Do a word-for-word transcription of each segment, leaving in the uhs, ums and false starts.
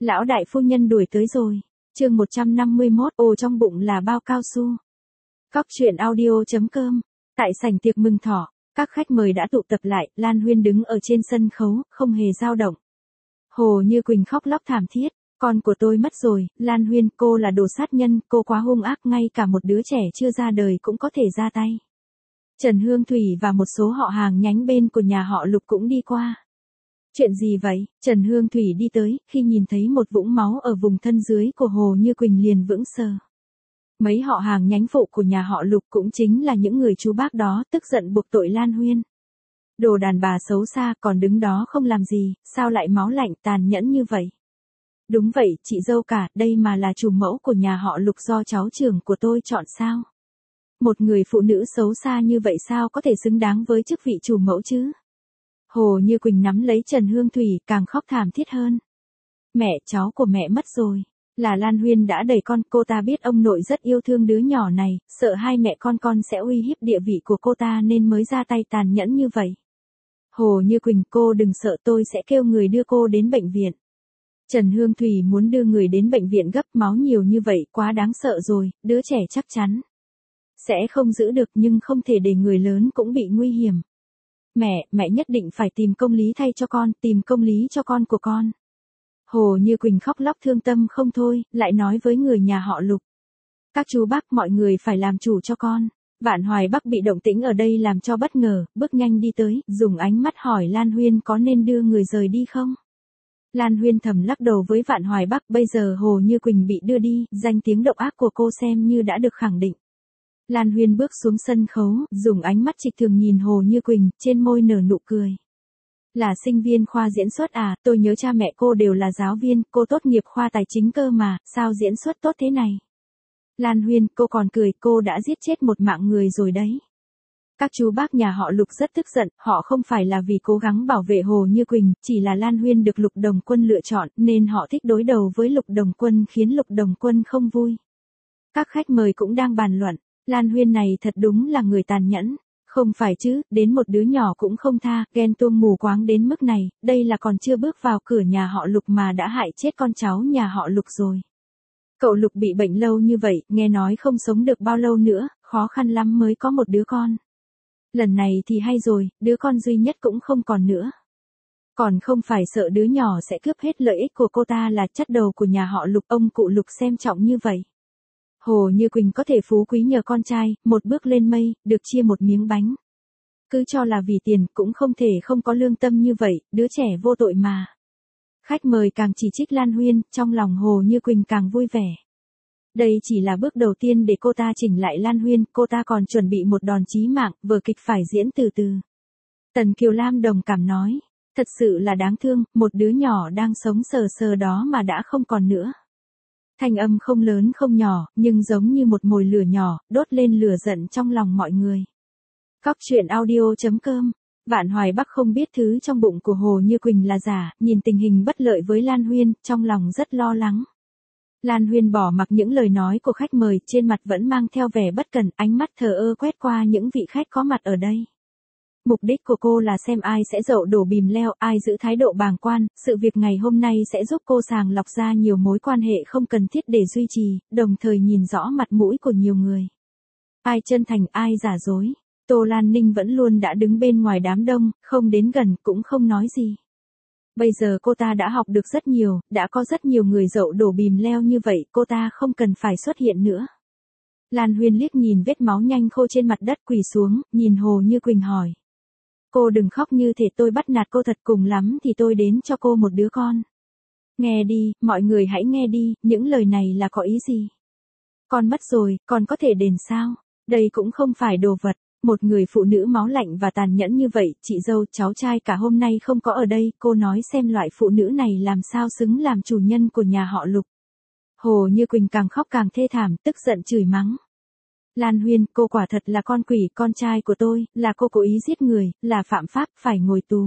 Lão đại phu nhân đuổi tới rồi. Chương một trăm năm mươi mốt, ồ trong bụng là bao cao su. Cóc truyện audio chấm com. Tại sảnh tiệc mừng thọ, các khách mời đã tụ tập lại, Lan Huyên đứng ở trên sân khấu, không hề dao động. Hồ Như Quỳnh khóc lóc thảm thiết, con của tôi mất rồi, Lan Huyên, cô là đồ sát nhân, cô quá hung ác, ngay cả một đứa trẻ chưa ra đời cũng có thể ra tay. Trần Hương Thủy và một số họ hàng nhánh bên của nhà họ Lục cũng đi qua. Chuyện gì vậy? Trần Hương Thủy đi tới, khi nhìn thấy một vũng máu ở vùng thân dưới của Hồ Như Quỳnh liền vững sờ. Mấy họ hàng nhánh phụ của nhà họ Lục cũng chính là những người chú bác đó, tức giận buộc tội Lan Huyên. Đồ đàn bà xấu xa, còn đứng đó không làm gì, sao lại máu lạnh tàn nhẫn như vậy? Đúng vậy, chị dâu cả, đây mà là chủ mẫu của nhà họ Lục do cháu trưởng của tôi chọn sao? Một người phụ nữ xấu xa như vậy sao có thể xứng đáng với chức vị chủ mẫu chứ? Hồ Như Quỳnh nắm lấy Trần Hương Thủy, càng khóc thảm thiết hơn. Mẹ, cháu của mẹ mất rồi. Là Lan Huyên đã đẩy con, cô ta biết ông nội rất yêu thương đứa nhỏ này, sợ hai mẹ con con sẽ uy hiếp địa vị của cô ta nên mới ra tay tàn nhẫn như vậy. Hồ Như Quỳnh, cô đừng sợ, tôi sẽ kêu người đưa cô đến bệnh viện. Trần Hương Thủy muốn đưa người đến bệnh viện gấp, máu nhiều như vậy quá đáng sợ rồi, đứa trẻ chắc chắn sẽ không giữ được, nhưng không thể để người lớn cũng bị nguy hiểm. Mẹ, mẹ nhất định phải tìm công lý thay cho con, tìm công lý cho con của con. Hồ Như Quỳnh khóc lóc thương tâm không thôi, lại nói với người nhà họ Lục. Các chú bác, mọi người phải làm chủ cho con. Vạn Hoài Bắc bị động tĩnh ở đây làm cho bất ngờ, bước nhanh đi tới, dùng ánh mắt hỏi Lan Huyên có nên đưa người rời đi không? Lan Huyên thầm lắc đầu với Vạn Hoài Bắc, bây giờ Hồ Như Quỳnh bị đưa đi, danh tiếng độc ác của cô xem như đã được khẳng định. Lan Huyên bước xuống sân khấu, dùng ánh mắt trịch thường nhìn Hồ Như Quỳnh, trên môi nở nụ cười. Là sinh viên khoa diễn xuất à, tôi nhớ cha mẹ cô đều là giáo viên, cô tốt nghiệp khoa tài chính cơ mà, sao diễn xuất tốt thế này? Lan Huyên, cô còn cười, cô đã giết chết một mạng người rồi đấy. Các chú bác nhà họ Lục rất tức giận, họ không phải là vì cố gắng bảo vệ Hồ Như Quỳnh, chỉ là Lan Huyên được Lục Đồng Quân lựa chọn, nên họ thích đối đầu với Lục Đồng Quân khiến Lục Đồng Quân không vui. Các khách mời cũng đang bàn luận, Lan Huyên này thật đúng là người tàn nhẫn. Không phải chứ, đến một đứa nhỏ cũng không tha, ghen tuông mù quáng đến mức này, đây là còn chưa bước vào cửa nhà họ Lục mà đã hại chết con cháu nhà họ Lục rồi. Cậu Lục bị bệnh lâu như vậy, nghe nói không sống được bao lâu nữa, khó khăn lắm mới có một đứa con. Lần này thì hay rồi, đứa con duy nhất cũng không còn nữa. Còn không phải sợ đứa nhỏ sẽ cướp hết lợi ích của cô ta, là chất đầu của nhà họ Lục, ông cụ Lục xem trọng như vậy. Hồ Như Quỳnh có thể phú quý nhờ con trai, một bước lên mây, được chia một miếng bánh. Cứ cho là vì tiền, cũng không thể không có lương tâm như vậy, đứa trẻ vô tội mà. Khách mời càng chỉ trích Lan Huyên, trong lòng Hồ Như Quỳnh càng vui vẻ. Đây chỉ là bước đầu tiên để cô ta chỉnh lại Lan Huyên, cô ta còn chuẩn bị một đòn chí mạng, vở kịch phải diễn từ từ. Tần Kiều Lam đồng cảm nói, thật sự là đáng thương, một đứa nhỏ đang sống sờ sờ đó mà đã không còn nữa. Thanh âm không lớn không nhỏ, nhưng giống như một mồi lửa nhỏ, đốt lên lửa giận trong lòng mọi người. Cóc truyện audio chấm com. Vạn Hoài Bắc không biết thứ trong bụng của Hồ Như Quỳnh là giả, nhìn tình hình bất lợi với Lan Huyên, trong lòng rất lo lắng. Lan Huyên bỏ mặc những lời nói của khách mời, trên mặt vẫn mang theo vẻ bất cẩn, ánh mắt thờ ơ quét qua những vị khách có mặt ở đây. Mục đích của cô là xem ai sẽ dậu đổ bìm leo, ai giữ thái độ bàng quan, sự việc ngày hôm nay sẽ giúp cô sàng lọc ra nhiều mối quan hệ không cần thiết để duy trì, đồng thời nhìn rõ mặt mũi của nhiều người. Ai chân thành, ai giả dối. Tô Lan Ninh vẫn luôn đã đứng bên ngoài đám đông, không đến gần, cũng không nói gì. Bây giờ cô ta đã học được rất nhiều, đã có rất nhiều người dậu đổ bìm leo như vậy, cô ta không cần phải xuất hiện nữa. Lan Huyên liếc nhìn vết máu nhanh khô trên mặt đất, quỳ xuống, nhìn Hồ Như Quỳnh hỏi. Cô đừng khóc như thể tôi bắt nạt cô, thật cùng lắm thì tôi đến cho cô một đứa con. Nghe đi, mọi người hãy nghe đi, những lời này là có ý gì? Con mất rồi, con có thể đền sao? Đây cũng không phải đồ vật. Một người phụ nữ máu lạnh và tàn nhẫn như vậy, chị dâu, cháu trai cả hôm nay không có ở đây, cô nói xem loại phụ nữ này làm sao xứng làm chủ nhân của nhà họ Lục. Hồ Như Quỳnh càng khóc càng thê thảm, tức giận chửi mắng. Lan Huyên, cô quả thật là con quỷ, con trai của tôi, là cô cố ý giết người, là phạm pháp, phải ngồi tù.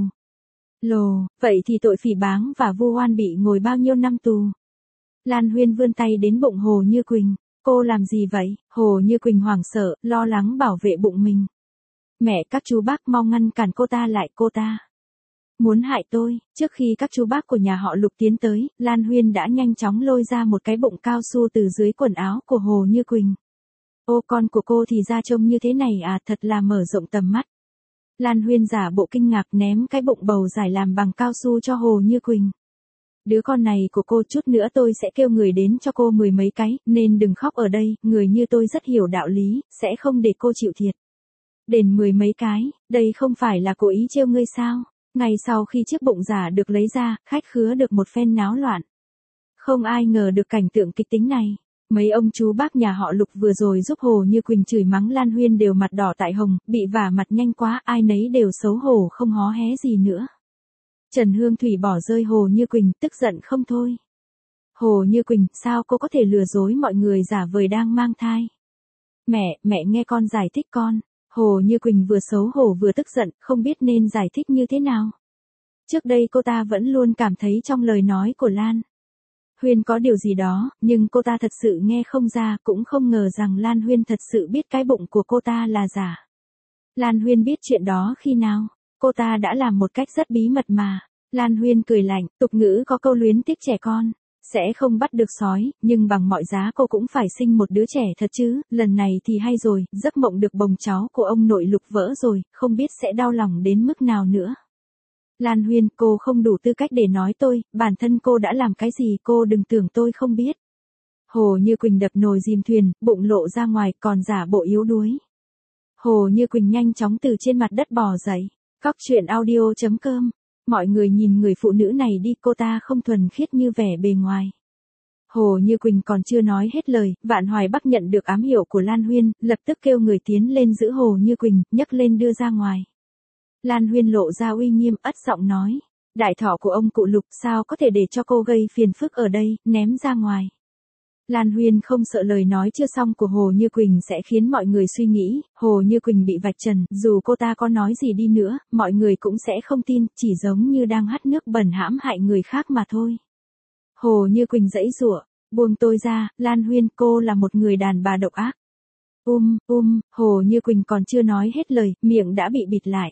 Lồ, vậy thì tội phỉ báng và vu oan bị ngồi bao nhiêu năm tù? Lan Huyên vươn tay đến bụng Hồ Như Quỳnh. Cô làm gì vậy? Hồ Như Quỳnh hoảng sợ, lo lắng bảo vệ bụng mình. Mẹ, các chú bác mau ngăn cản cô ta lại, cô ta Muốn hại tôi, trước khi các chú bác của nhà họ Lục tiến tới, Lan Huyên đã nhanh chóng lôi ra một cái bụng cao su từ dưới quần áo của Hồ Như Quỳnh. Ô, con của cô thì ra trông như thế này à, thật là mở rộng tầm mắt. Lan Huyên giả bộ kinh ngạc ném cái bụng bầu giải làm bằng cao su cho Hồ Như Quỳnh. Đứa con này của cô, chút nữa tôi sẽ kêu người đến cho cô mười mấy cái, nên đừng khóc ở đây, người như tôi rất hiểu đạo lý, sẽ không để cô chịu thiệt. Đền mười mấy cái, đây không phải là cố ý trêu ngươi sao? Ngày sau khi chiếc bụng giả được lấy ra, khách khứa được một phen náo loạn. Không ai ngờ được cảnh tượng kịch tính này. Mấy ông chú bác nhà họ Lục vừa rồi giúp Hồ Như Quỳnh chửi mắng Lan Huyên đều mặt đỏ tại hồng, bị vả mặt nhanh quá, ai nấy đều xấu hổ không hó hé gì nữa. Trần Hương Thủy bỏ rơi Hồ Như Quỳnh, tức giận không thôi. Hồ Như Quỳnh, sao cô có thể lừa dối mọi người giả vời đang mang thai? Mẹ, mẹ nghe con giải thích con. Hồ Như Quỳnh vừa xấu hổ vừa tức giận, không biết nên giải thích như thế nào. Trước đây cô ta vẫn luôn cảm thấy trong lời nói của Lan Huyên có điều gì đó, nhưng cô ta thật sự nghe không ra, cũng không ngờ rằng Lan Huyên thật sự biết cái bụng của cô ta là giả. Lan Huyên biết chuyện đó khi nào? Cô ta đã làm một cách rất bí mật mà. Lan Huyên cười lạnh, tục ngữ có câu luyến tiếc trẻ con, sẽ không bắt được sói, nhưng bằng mọi giá cô cũng phải sinh một đứa trẻ thật chứ, lần này thì hay rồi, giấc mộng được bồng cháu của ông nội Lục vỡ rồi, không biết sẽ đau lòng đến mức nào nữa. Lan Huyên, cô không đủ tư cách để nói tôi, bản thân cô đã làm cái gì cô đừng tưởng tôi không biết. Hồ Như Quỳnh đập nồi dìm thuyền, bụng lộ ra ngoài còn giả bộ yếu đuối. Hồ Như Quỳnh nhanh chóng từ trên mặt đất bò dậy. Cóc truyện audio chấm com. Mọi người nhìn người phụ nữ này đi, cô ta không thuần khiết như vẻ bề ngoài. Hồ Như Quỳnh còn chưa nói hết lời, Vạn Hoài Bắc nhận được ám hiệu của Lan Huyên, lập tức kêu người tiến lên giữ Hồ Như Quỳnh, nhấc lên đưa ra ngoài. Lan Huyên lộ ra uy nghiêm, ất giọng nói, đại thọ của ông cụ Lục sao có thể để cho cô gây phiền phức ở đây, ném ra ngoài. Lan Huyên không sợ lời nói chưa xong của Hồ Như Quỳnh sẽ khiến mọi người suy nghĩ, Hồ Như Quỳnh bị vạch trần, dù cô ta có nói gì đi nữa, mọi người cũng sẽ không tin, chỉ giống như đang hắt nước bẩn hãm hại người khác mà thôi. Hồ Như Quỳnh giãy giụa, buông tôi ra, Lan Huyên, cô là một người đàn bà độc ác. Um, um, Hồ Như Quỳnh còn chưa nói hết lời, miệng đã bị bịt lại.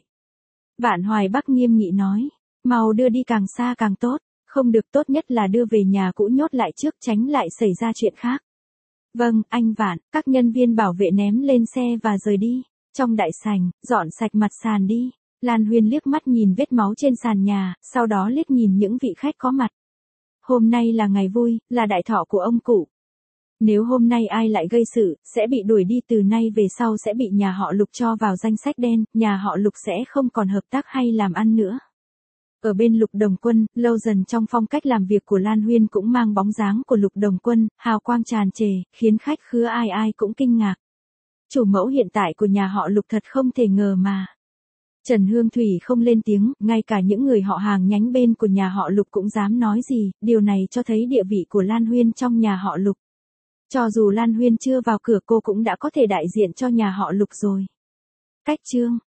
Vạn Hoài Bắc nghiêm nghị nói, mau đưa đi càng xa càng tốt. Không được, tốt nhất là đưa về nhà cũ nhốt lại trước, tránh lại xảy ra chuyện khác. Vâng, anh Vạn, các nhân viên bảo vệ ném lên xe và rời đi. Trong đại sảnh, dọn sạch mặt sàn đi. Lan Huyên liếc mắt nhìn vết máu trên sàn nhà, sau đó liếc nhìn những vị khách có mặt. Hôm nay là ngày vui, là đại thọ của ông cụ. Nếu hôm nay ai lại gây sự, sẽ bị đuổi đi, từ nay về sau sẽ bị nhà họ Lục cho vào danh sách đen, nhà họ Lục sẽ không còn hợp tác hay làm ăn nữa. Ở bên Lục Đồng Quân, lâu dần trong phong cách làm việc của Lan Huyên cũng mang bóng dáng của Lục Đồng Quân, hào quang tràn trề, khiến khách khứa ai ai cũng kinh ngạc. Chủ mẫu hiện tại của nhà họ Lục thật không thể ngờ mà. Trần Hương Thủy không lên tiếng, ngay cả những người họ hàng nhánh bên của nhà họ Lục cũng dám nói gì, điều này cho thấy địa vị của Lan Huyên trong nhà họ Lục. Cho dù Lan Huyên chưa vào cửa cô cũng đã có thể đại diện cho nhà họ Lục rồi. Cách chương